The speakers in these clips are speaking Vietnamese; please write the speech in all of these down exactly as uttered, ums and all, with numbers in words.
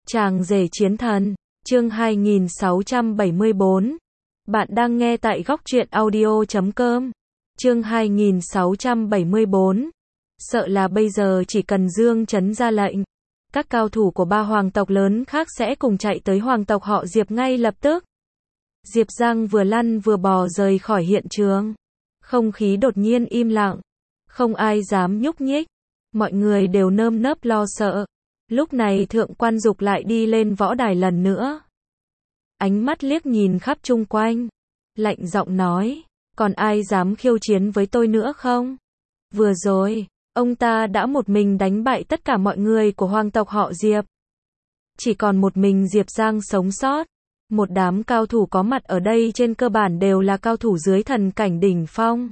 Chàng rể chiến thần, chương hai nghìn sáu trăm bảy mươi tư. Bạn đang nghe tại góc truyện audio chấm com. Chương hai nghìn sáu trăm bảy mươi tư. Sợ là bây giờ chỉ cần Dương Chấn ra lệnh, các cao thủ của ba hoàng tộc lớn khác sẽ cùng chạy tới hoàng tộc họ Diệp ngay lập tức. Diệp Giang vừa lăn vừa bò rời khỏi hiện trường. Không khí đột nhiên im lặng, không ai dám nhúc nhích, mọi người đều nơm nớp lo sợ. Lúc này Thượng Quan Dục lại đi lên võ đài lần nữa. Ánh mắt liếc nhìn khắp chung quanh, lạnh giọng nói, còn ai dám khiêu chiến với tôi nữa không? Vừa rồi, ông ta đã một mình đánh bại tất cả mọi người của hoàng tộc họ Diệp. Chỉ còn một mình Diệp Giang sống sót. Một đám cao thủ có mặt ở đây trên cơ bản đều là cao thủ dưới thần cảnh đỉnh phong.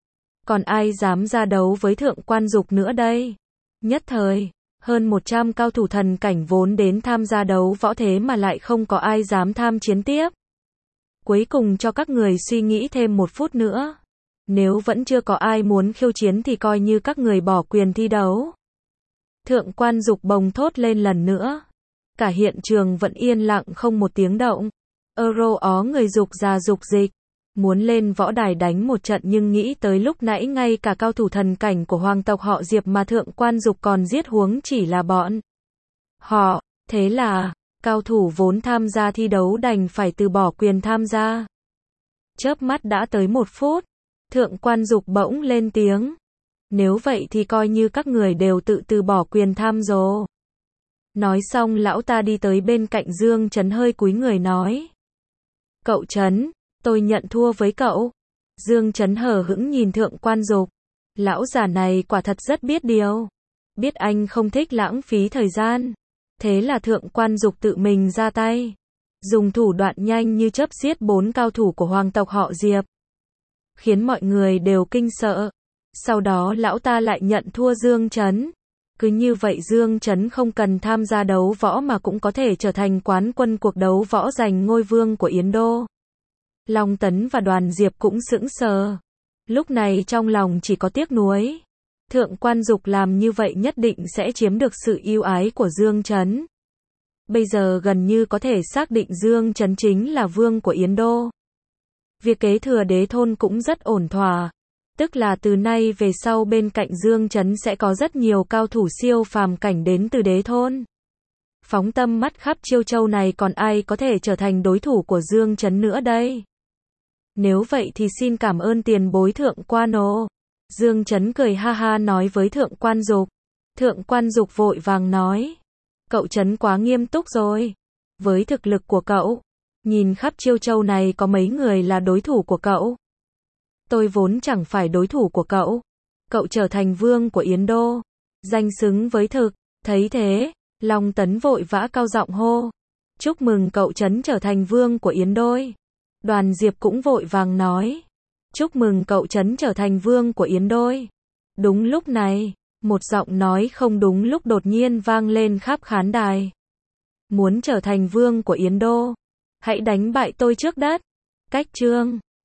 Còn ai dám ra đấu với Thượng Quan Dục nữa đây? Nhất thời, hơn một trăm cao thủ thần cảnh vốn đến tham gia đấu võ thế mà lại không có ai dám tham chiến tiếp. Cuối cùng cho các người suy nghĩ thêm một phút nữa. Nếu vẫn chưa có ai muốn khiêu chiến thì coi như các người bỏ quyền thi đấu. Thượng Quan Dục bồng thốt lên lần nữa. Cả hiện trường vẫn yên lặng không một tiếng động. Euro ó người dục già dục dịch, muốn lên võ đài đánh một trận nhưng nghĩ tới lúc nãy ngay cả cao thủ thần cảnh của hoàng tộc họ Diệp mà Thượng Quan Dục còn giết huống chỉ là bọn họ, thế là, cao thủ vốn tham gia thi đấu đành phải từ bỏ quyền tham gia. Chớp mắt đã tới một phút, Thượng Quan Dục bỗng lên tiếng. Nếu vậy thì coi như các người đều tự từ bỏ quyền tham rồi. Nói xong lão ta đi tới bên cạnh Dương Chấn hơi cúi người nói. Cậu Chấn, tôi nhận thua với cậu. Dương Chấn hờ hững nhìn Thượng Quan Dục. Lão già này quả thật rất biết điều. Biết anh không thích lãng phí thời gian. Thế là Thượng Quan Dục tự mình ra tay. Dùng thủ đoạn nhanh như chớp giết bốn cao thủ của hoàng tộc họ Diệp. Khiến mọi người đều kinh sợ. Sau đó lão ta lại nhận thua Dương Chấn. Cứ như vậy Dương Chấn không cần tham gia đấu võ mà cũng có thể trở thành quán quân cuộc đấu võ giành ngôi vương của Yến Đô. Long Tấn và Đoàn Diệp cũng sững sờ. Lúc này trong lòng chỉ có tiếc nuối. Thượng Quan Dục làm như vậy nhất định sẽ chiếm được sự yêu ái của Dương Chấn. Bây giờ gần như có thể xác định Dương Chấn chính là vương của Yến Đô. Việc kế thừa đế thôn cũng rất ổn thỏa. Tức là từ nay về sau bên cạnh Dương Chấn sẽ có rất nhiều cao thủ siêu phàm cảnh đến từ đế thôn. Phóng tâm mắt khắp Chiêu Châu này còn ai có thể trở thành đối thủ của Dương Chấn nữa đây? Nếu vậy thì xin cảm ơn tiền bối Thượng Quan ồ. Dương Chấn cười ha ha nói với Thượng Quan Dục. Thượng Quan Dục vội vàng nói. Cậu Chấn quá nghiêm túc rồi. Với thực lực của cậu, nhìn khắp Chiêu Châu này có mấy người là đối thủ của cậu? Tôi vốn chẳng phải đối thủ của cậu. Cậu trở thành vương của Yến Đô. Danh xứng với thực. Thấy thế, Long Tấn vội vã cao giọng hô. Chúc mừng cậu Chấn trở thành vương của Yến Đô. Đoàn Diệp cũng vội vàng nói. Chúc mừng cậu Chấn trở thành vương của Yến Đô. Đúng lúc này, một giọng nói không đúng lúc đột nhiên vang lên khắp khán đài. Muốn trở thành vương của Yến Đô, hãy đánh bại tôi trước đất. Cách chương